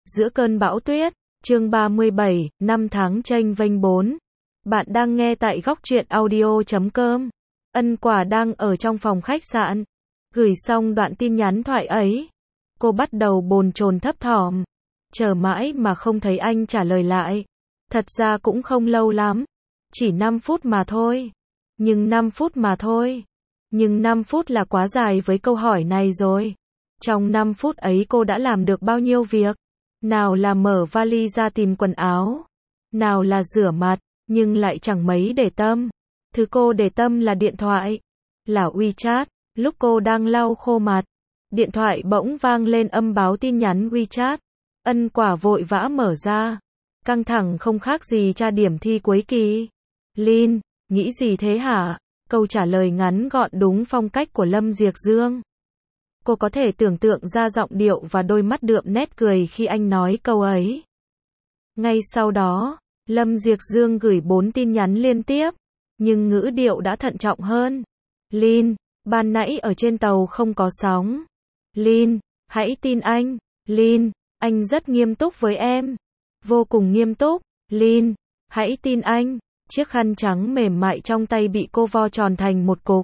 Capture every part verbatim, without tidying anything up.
Giữa cơn bão tuyết, chương ba mươi bảy, năm tháng chênh vênh bốn. Bạn đang nghe tại góc truyện audio chấm com. Ân Quả đang ở trong phòng khách sạn. Gửi xong đoạn tin nhắn thoại ấy, cô bắt đầu bồn chồn thấp thỏm. Chờ mãi mà không thấy anh trả lời lại. Thật ra cũng không lâu lắm. Chỉ năm phút mà thôi. Nhưng năm phút mà thôi. Nhưng năm phút là quá dài với câu hỏi này rồi. Trong năm phút ấy cô đã làm được bao nhiêu việc? Nào là mở vali ra tìm quần áo, nào là rửa mặt, nhưng lại chẳng mấy để tâm. Thứ cô để tâm là điện thoại, là WeChat. Lúc cô đang lau khô mặt, điện thoại bỗng vang lên âm báo tin nhắn WeChat. Ân Quả vội vã mở ra. Căng thẳng không khác gì tra điểm thi cuối kỳ. Lin, nghĩ gì thế hả? Câu trả lời ngắn gọn đúng phong cách của Lâm Diệc Dương. Cô có thể tưởng tượng ra giọng điệu và đôi mắt đượm nét cười khi anh nói câu ấy. Ngay sau đó, Lâm Diệc Dương gửi bốn tin nhắn liên tiếp, nhưng ngữ điệu đã thận trọng hơn. Lin, ban nãy ở trên tàu không có sóng. Lin, hãy tin anh. Lin, anh rất nghiêm túc với em. Vô cùng nghiêm túc. Lin, hãy tin anh. Chiếc khăn trắng mềm mại trong tay bị cô vo tròn thành một cục.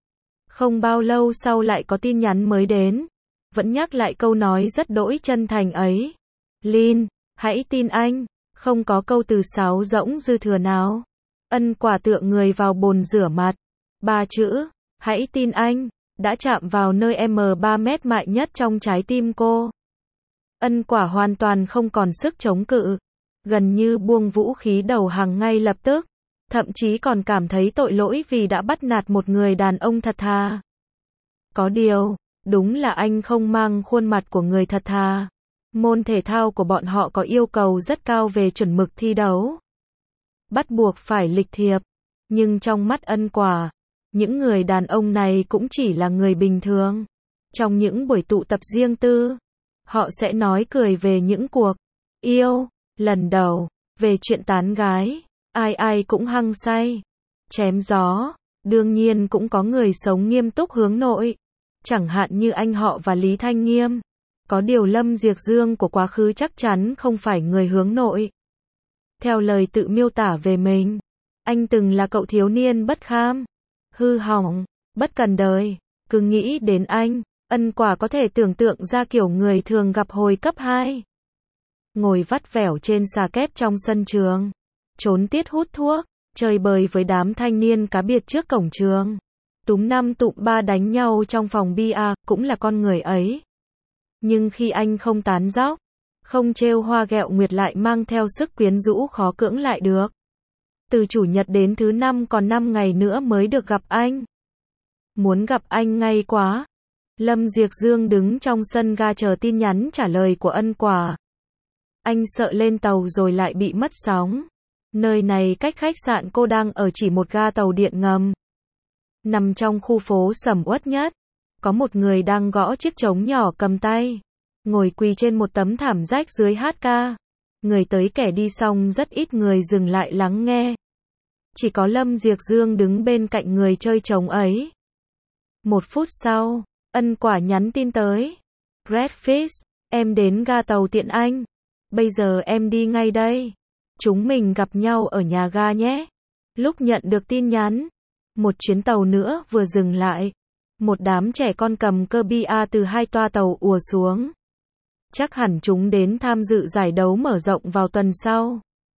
Không bao lâu sau lại có tin nhắn mới đến. Vẫn nhắc lại câu nói rất đỗi chân thành ấy. Lin, hãy tin anh. Không có câu từ sáo rỗng dư thừa nào. Ân Quả tựa người vào bồn rửa mặt. Ba chữ, hãy tin anh, đã chạm vào nơi M ba mét mại nhất trong trái tim cô. Ân Quả hoàn toàn không còn sức chống cự. Gần như buông vũ khí đầu hàng ngay lập tức. Thậm chí còn cảm thấy tội lỗi vì đã bắt nạt một người đàn ông thật thà. Có điều, đúng là anh không mang khuôn mặt của người thật thà. Môn thể thao của bọn họ có yêu cầu rất cao về chuẩn mực thi đấu. Bắt buộc phải lịch thiệp. Nhưng trong mắt Ân Quả, những người đàn ông này cũng chỉ là người bình thường. Trong những buổi tụ tập riêng tư, họ sẽ nói cười về những cuộc yêu lần đầu, về chuyện tán gái. Ai ai cũng hăng say, chém gió. Đương nhiên cũng có người sống nghiêm túc hướng nội, chẳng hạn như anh họ và Lý Thanh Nghiêm. Có điều Lâm Diệc Dương của quá khứ chắc chắn không phải người hướng nội. Theo lời tự miêu tả về mình, anh từng là cậu thiếu niên bất kham, hư hỏng, bất cần đời. Cứ nghĩ đến anh, Ân Quả có thể tưởng tượng ra kiểu người thường gặp hồi cấp hai. Ngồi vắt vẻo trên xà kép trong sân trường, trốn tiết hút thuốc, chơi bời với đám thanh niên cá biệt trước cổng trường. Túm năm tụm ba đánh nhau trong phòng bia, cũng là con người ấy. Nhưng khi anh không tán dóc, không trêu hoa ghẹo nguyệt lại mang theo sức quyến rũ khó cưỡng lại được. Từ chủ nhật đến thứ năm còn năm ngày nữa mới được gặp anh. Muốn gặp anh ngay quá. Lâm Diệc Dương đứng trong sân ga chờ tin nhắn trả lời của Ân Quả. Anh sợ lên tàu rồi lại bị mất sóng. Nơi này cách khách sạn cô đang ở chỉ một ga tàu điện ngầm. Nằm trong khu phố sầm uất nhất, có một người đang gõ chiếc trống nhỏ cầm tay, ngồi quỳ trên một tấm thảm rách dưới hát ca. Người tới kẻ đi xong rất ít người dừng lại lắng nghe. Chỉ có Lâm Diệc Dương đứng bên cạnh người chơi trống ấy. Một phút sau, Ân Quả nhắn tin tới. Redfish, em đến ga tàu Tiện Anh. Bây giờ em đi ngay đây. Chúng mình gặp nhau ở nhà ga nhé. Lúc nhận được tin nhắn, một chuyến tàu nữa vừa dừng lại. Một đám trẻ con cầm cơ bia từ hai toa tàu ùa xuống. Chắc hẳn chúng đến tham dự giải đấu mở rộng vào tuần sau.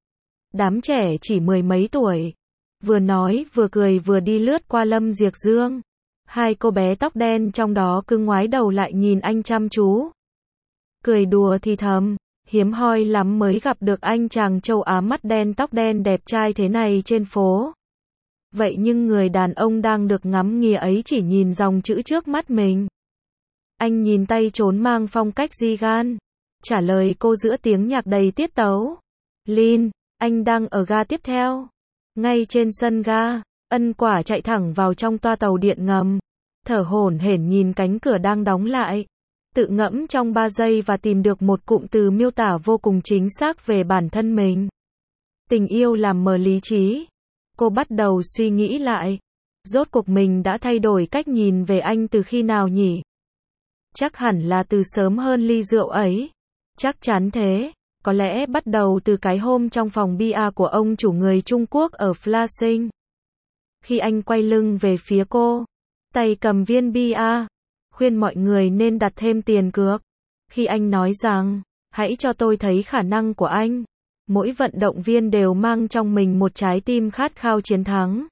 Đám trẻ chỉ mười mấy tuổi. Vừa nói vừa cười vừa đi lướt qua Lâm Diệc Dương. Hai cô bé tóc đen trong đó cứ ngoái đầu lại nhìn anh chăm chú. Cười đùa thì thầm. Hiếm hoi lắm mới gặp được anh chàng châu Á mắt đen tóc đen đẹp trai thế này trên phố. Vậy nhưng người đàn ông đang được ngắm nghía ấy chỉ nhìn dòng chữ trước mắt mình. Anh nhìn tay trốn mang phong cách di gan. Trả lời cô giữa tiếng nhạc đầy tiết tấu. Lin, anh đang ở ga tiếp theo. Ngay trên sân ga, Ân Quả chạy thẳng vào trong toa tàu điện ngầm. Thở hổn hển nhìn cánh cửa đang đóng lại. Tự ngẫm trong ba giây và tìm được một cụm từ miêu tả vô cùng chính xác về bản thân mình. Tình yêu làm mờ lý trí. Cô bắt đầu suy nghĩ lại. Rốt cuộc mình đã thay đổi cách nhìn về anh từ khi nào nhỉ? Chắc hẳn là từ sớm hơn ly rượu ấy. Chắc chắn thế. Có lẽ bắt đầu từ cái hôm trong phòng bia của ông chủ người Trung Quốc ở Flushing. Khi anh quay lưng về phía cô, tay cầm viên bia, khuyên mọi người nên đặt thêm tiền cược. Khi anh nói rằng, hãy cho tôi thấy khả năng của anh. Mỗi vận động viên đều mang trong mình một trái tim khát khao chiến thắng.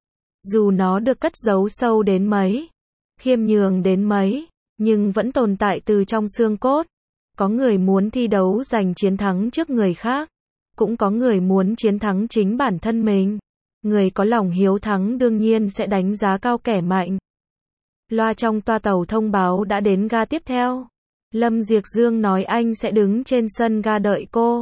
Dù nó được cất giấu sâu đến mấy, khiêm nhường đến mấy, nhưng vẫn tồn tại từ trong xương cốt. Có người muốn thi đấu giành chiến thắng trước người khác, cũng có người muốn chiến thắng chính bản thân mình. Người có lòng hiếu thắng đương nhiên sẽ đánh giá cao kẻ mạnh. Loa trong toa tàu thông báo đã đến ga tiếp theo. Lâm Diệc Dương nói anh sẽ đứng trên sân ga đợi cô.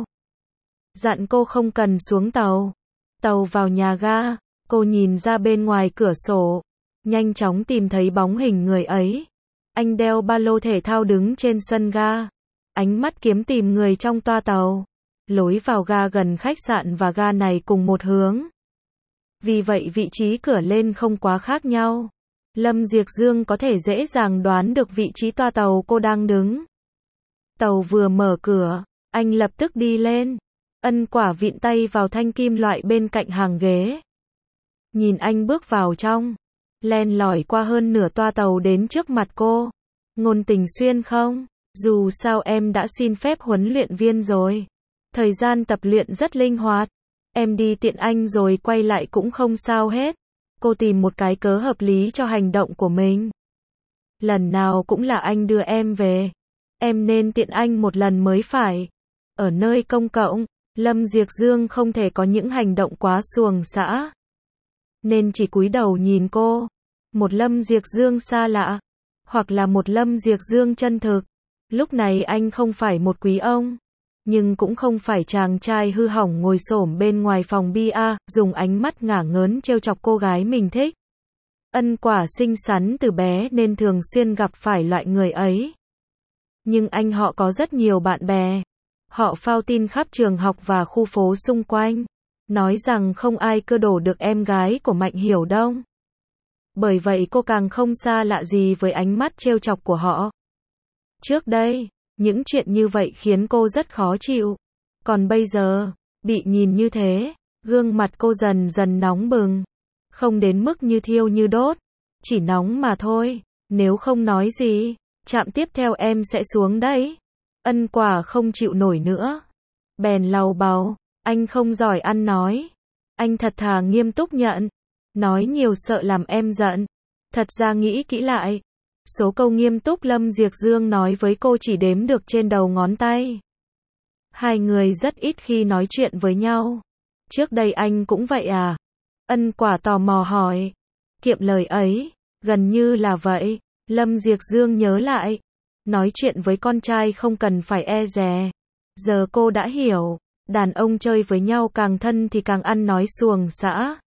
Dặn cô không cần xuống tàu. Tàu vào nhà ga, cô nhìn ra bên ngoài cửa sổ, nhanh chóng tìm thấy bóng hình người ấy. Anh đeo ba lô thể thao đứng trên sân ga, ánh mắt kiếm tìm người trong toa tàu. Lối vào ga gần khách sạn và ga này cùng một hướng. Vì vậy vị trí cửa lên không quá khác nhau. Lâm Diệc Dương có thể dễ dàng đoán được vị trí toa tàu cô đang đứng. Tàu vừa mở cửa, anh lập tức đi lên. Ân Quả vịn tay vào thanh kim loại bên cạnh hàng ghế. Nhìn anh bước vào trong, len lỏi qua hơn nửa toa tàu đến trước mặt cô. Ngôn Tình Xuyên không? Dù sao em đã xin phép huấn luyện viên rồi. Thời gian tập luyện rất linh hoạt. Em đi tiện anh rồi quay lại cũng không sao hết. Cô tìm một cái cớ hợp lý cho hành động của mình. Lần nào cũng là anh đưa em về. Em nên tiện anh một lần mới phải. Ở nơi công cộng, Lâm Diệc Dương không thể có những hành động quá xuồng xã. Nên chỉ cúi đầu nhìn cô. Một Lâm Diệc Dương xa lạ. Hoặc là một Lâm Diệc Dương chân thực. Lúc này anh không phải một quý ông. Nhưng cũng không phải chàng trai hư hỏng ngồi xổm bên ngoài phòng bia, dùng ánh mắt ngả ngớn trêu chọc cô gái mình thích. Ân Quả xinh xắn từ bé nên thường xuyên gặp phải loại người ấy. Nhưng anh họ có rất nhiều bạn bè. Họ phao tin khắp trường học và khu phố xung quanh. Nói rằng không ai cưa đổ được em gái của Mạnh Hiểu Đông. Bởi vậy cô càng không xa lạ gì với ánh mắt trêu chọc của họ. Trước đây, những chuyện như vậy khiến cô rất khó chịu. Còn bây giờ, bị nhìn như thế, gương mặt cô dần dần nóng bừng. Không đến mức như thiêu như đốt, chỉ nóng mà thôi. Nếu không nói gì, trạm tiếp theo em sẽ xuống đấy. Ân Quả không chịu nổi nữa. Bèn lầu bầu, anh không giỏi ăn nói. Anh thật thà nghiêm túc nhận. Nói nhiều sợ làm em giận. Thật ra nghĩ kỹ lại, số câu nghiêm túc Lâm Diệc Dương nói với cô chỉ đếm được trên đầu ngón tay. Hai người rất ít khi nói chuyện với nhau. Trước đây anh cũng vậy à? Ân Quả tò mò hỏi. Kiệm lời ấy, gần như là vậy. Lâm Diệc Dương nhớ lại. Nói chuyện với con trai không cần phải e dè. Giờ cô đã hiểu. Đàn ông chơi với nhau càng thân thì càng ăn nói xuồng xã.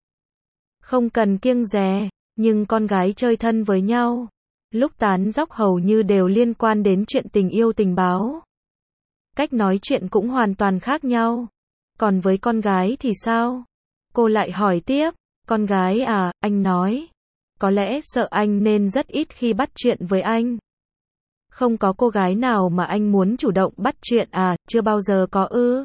Không cần kiêng dè. Nhưng con gái chơi thân với nhau, lúc tán dóc hầu như đều liên quan đến chuyện tình yêu tình báo. Cách nói chuyện cũng hoàn toàn khác nhau. Còn với con gái thì sao? Cô lại hỏi tiếp. Con gái à, anh nói. Có lẽ sợ anh nên rất ít khi bắt chuyện với anh. Không có cô gái nào mà anh muốn chủ động bắt chuyện à, chưa bao giờ có ư?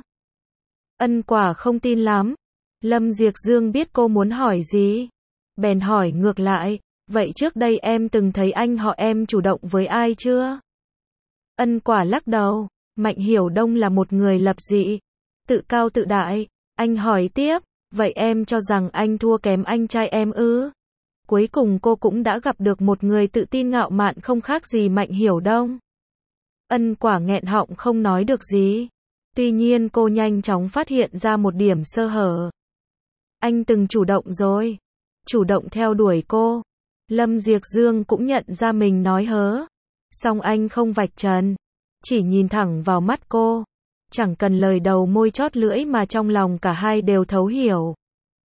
Ân Quả không tin lắm. Lâm Diệc Dương biết cô muốn hỏi gì. Bèn hỏi ngược lại, vậy trước đây em từng thấy anh họ em chủ động với ai chưa? Ân Quả lắc đầu, Mạnh Hiểu Đông là một người lập dị, tự cao tự đại. Anh hỏi tiếp, vậy em cho rằng anh thua kém anh trai em ư? Cuối cùng cô cũng đã gặp được một người tự tin ngạo mạn không khác gì Mạnh Hiểu Đông. Ân Quả nghẹn họng không nói được gì. Tuy nhiên cô nhanh chóng phát hiện ra một điểm sơ hở. Anh từng chủ động rồi. Chủ động theo đuổi cô. Lâm Diệc Dương cũng nhận ra mình nói hớ. Song anh không vạch trần. Chỉ nhìn thẳng vào mắt cô. Chẳng cần lời đầu môi chót lưỡi mà trong lòng cả hai đều thấu hiểu.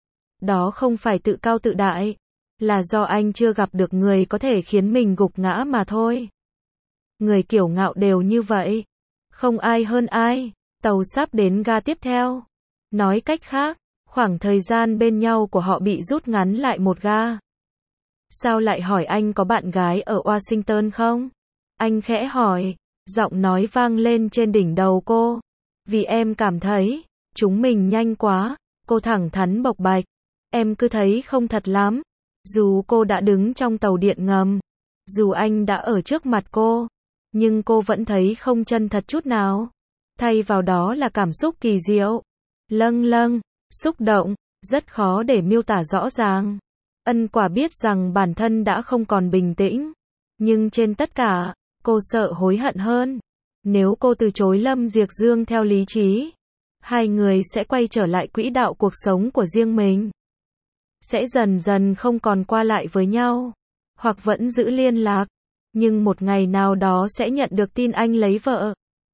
Đó không phải tự cao tự đại. Là do anh chưa gặp được người có thể khiến mình gục ngã mà thôi. Người kiêu ngạo đều như vậy. Không ai hơn ai. Tàu sắp đến ga tiếp theo. Nói cách khác, khoảng thời gian bên nhau của họ bị rút ngắn lại một ga. Sao lại hỏi anh có bạn gái ở Washington không? Anh khẽ hỏi. Giọng nói vang lên trên đỉnh đầu cô. Vì em cảm thấy, chúng mình nhanh quá, cô thẳng thắn bộc bạch. Em cứ thấy không thật lắm. Dù cô đã đứng trong tàu điện ngầm, dù anh đã ở trước mặt cô, nhưng cô vẫn thấy không chân thật chút nào. Thay vào đó là cảm xúc kỳ diệu, lâng lâng, xúc động, rất khó để miêu tả rõ ràng. Ân Quả biết rằng bản thân đã không còn bình tĩnh, nhưng trên tất cả, cô sợ hối hận hơn. Nếu cô từ chối Lâm Diệc Dương theo lý trí, hai người sẽ quay trở lại quỹ đạo cuộc sống của riêng mình. Sẽ dần dần không còn qua lại với nhau, hoặc vẫn giữ liên lạc, nhưng một ngày nào đó sẽ nhận được tin anh lấy vợ,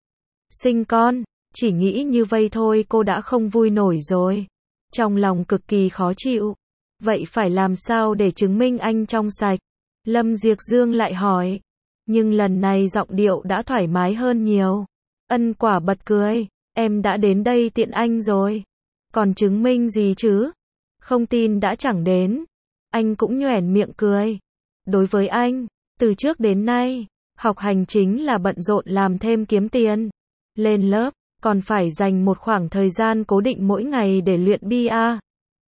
sinh con. Chỉ nghĩ như vậy thôi cô đã không vui nổi rồi. Trong lòng cực kỳ khó chịu. Vậy phải làm sao để chứng minh anh trong sạch? Lâm Diệc Dương lại hỏi. Nhưng lần này giọng điệu đã thoải mái hơn nhiều. Ân Quả bật cười. Em đã đến đây tiện anh rồi. Còn chứng minh gì chứ? Không tin đã chẳng đến. Anh cũng nhoẻn miệng cười. Đối với anh, từ trước đến nay, học hành chính là bận rộn làm thêm kiếm tiền. Lên lớp, còn phải dành một khoảng thời gian cố định mỗi ngày để luyện bia.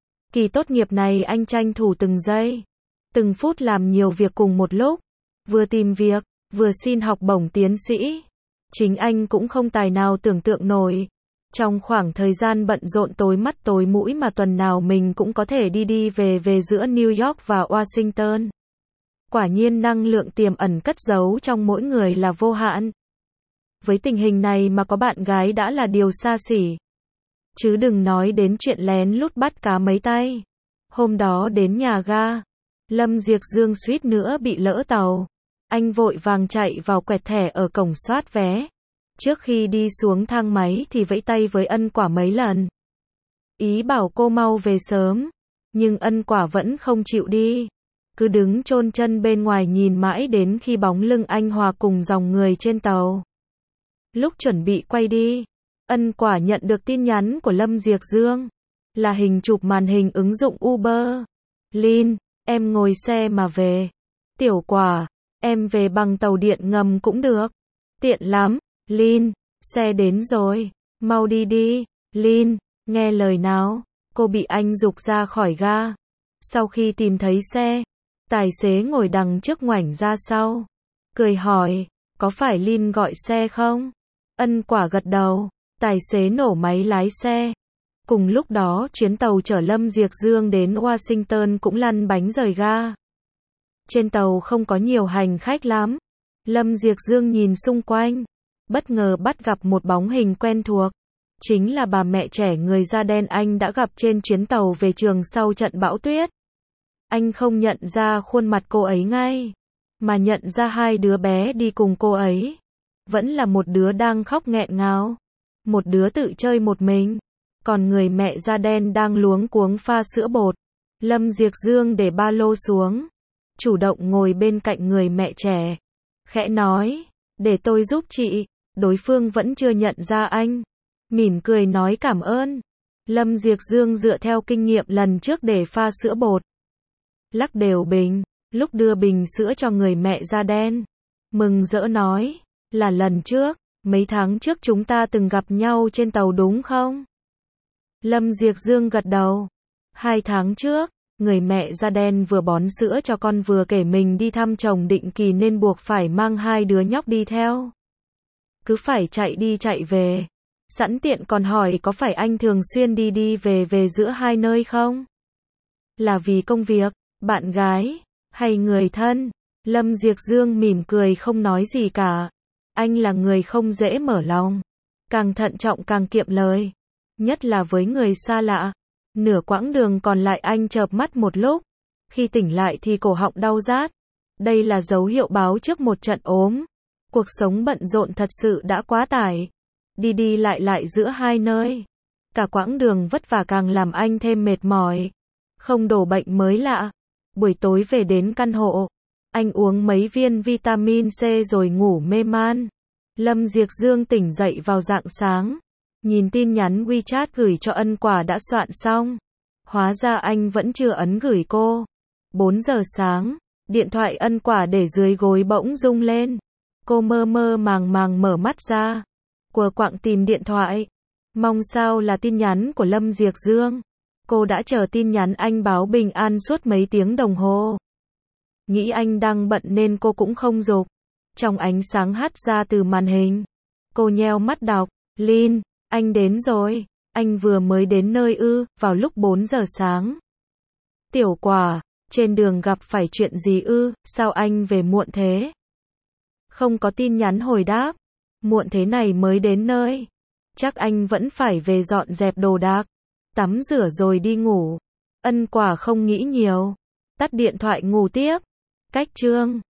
Kỳ tốt nghiệp này anh tranh thủ từng giây, từng phút làm nhiều việc cùng một lúc. Vừa tìm việc, vừa xin học bổng tiến sĩ. Chính anh cũng không tài nào tưởng tượng nổi. Trong khoảng thời gian bận rộn tối mắt tối mũi mà tuần nào mình cũng có thể đi đi về về giữa New York và Washington. Quả nhiên năng lượng tiềm ẩn cất giấu trong mỗi người là vô hạn. Với tình hình này mà có bạn gái đã là điều xa xỉ. Chứ đừng nói đến chuyện lén lút bắt cá mấy tay. Hôm đó đến nhà ga, Lâm Diệc Dương suýt nữa bị lỡ tàu. Anh vội vàng chạy vào quẹt thẻ ở cổng soát vé. Trước khi đi xuống thang máy thì vẫy tay với Ân Quả mấy lần. Ý bảo cô mau về sớm. Nhưng Ân Quả vẫn không chịu đi. Cứ đứng chôn chân bên ngoài nhìn mãi đến khi bóng lưng anh hòa cùng dòng người trên tàu. Lúc chuẩn bị quay đi, Ân Quả nhận được tin nhắn của Lâm Diệc Dương. Là hình chụp màn hình ứng dụng Uber. Lin, em ngồi xe mà về. Tiểu Quả, em về bằng tàu điện ngầm cũng được. Tiện lắm. Lin, xe đến rồi. Mau đi đi. Lin, nghe lời nào. Cô bị anh giục ra khỏi ga. Sau khi tìm thấy xe, tài xế ngồi đằng trước ngoảnh ra sau. Cười hỏi, có phải Lin gọi xe không? Ân Quả gật đầu. Tài xế nổ máy lái xe. Cùng lúc đó chuyến tàu chở Lâm Diệc Dương đến Washington cũng lăn bánh rời ga. Trên tàu không có nhiều hành khách lắm. Lâm Diệc Dương nhìn xung quanh, bất ngờ bắt gặp một bóng hình quen thuộc. Chính là bà mẹ trẻ người da đen anh đã gặp trên chuyến tàu về trường sau trận bão tuyết. Anh không nhận ra khuôn mặt cô ấy ngay, mà nhận ra hai đứa bé đi cùng cô ấy. Vẫn là một đứa đang khóc nghẹn ngào, một đứa tự chơi một mình, còn người mẹ da đen đang luống cuống pha sữa bột. Lâm Diệc Dương để ba lô xuống, chủ động ngồi bên cạnh người mẹ trẻ, khẽ nói, để tôi giúp chị. Đối phương vẫn chưa nhận ra anh, mỉm cười nói cảm ơn. Lâm Diệc Dương dựa theo kinh nghiệm lần trước để pha sữa bột, lắc đều bình. Lúc đưa bình sữa cho người mẹ da đen, mừng rỡ nói, là lần trước, mấy tháng trước chúng ta từng gặp nhau trên tàu đúng không? Lâm Diệc Dương gật đầu. Hai tháng trước, người mẹ da đen vừa bón sữa cho con vừa kể mình đi thăm chồng định kỳ nên buộc phải mang hai đứa nhóc đi theo. Cứ phải chạy đi chạy về. Sẵn tiện còn hỏi có phải anh thường xuyên đi đi về về giữa hai nơi không? Là vì công việc, bạn gái, hay người thân? Lâm Diệc Dương mỉm cười không nói gì cả. Anh là người không dễ mở lòng. Càng thận trọng càng kiệm lời. Nhất là với người xa lạ. Nửa quãng đường còn lại anh chợp mắt một lúc. Khi tỉnh lại thì cổ họng đau rát. Đây là dấu hiệu báo trước một trận ốm. Cuộc sống bận rộn thật sự đã quá tải. Đi đi lại lại giữa hai nơi. Cả quãng đường vất vả càng làm anh thêm mệt mỏi. Không đổ bệnh mới lạ. Buổi tối về đến căn hộ, anh uống mấy viên vitamin C rồi ngủ mê man. Lâm Diệc Dương tỉnh dậy vào rạng sáng. Nhìn tin nhắn WeChat gửi cho Ân Quả đã soạn xong. Hóa ra anh vẫn chưa ấn gửi cô. bốn giờ sáng, điện thoại Ân Quả để dưới gối bỗng rung lên. Cô mơ mơ màng màng mở mắt ra. Quờ quạng tìm điện thoại. Mong sao là tin nhắn của Lâm Diệc Dương. Cô đã chờ tin nhắn anh báo bình an suốt mấy tiếng đồng hồ. Nghĩ anh đang bận nên cô cũng không giục. Trong ánh sáng hắt ra từ màn hình, cô nheo mắt đọc. Lin, anh đến rồi. Anh vừa mới đến nơi ư, vào lúc bốn giờ sáng. Tiểu Quả, trên đường gặp phải chuyện gì ư, sao anh về muộn thế? Không có tin nhắn hồi đáp. Muộn thế này mới đến nơi. Chắc anh vẫn phải về dọn dẹp đồ đạc. Tắm rửa rồi đi ngủ. Ân Quả không nghĩ nhiều. Tắt điện thoại ngủ tiếp. Cách chương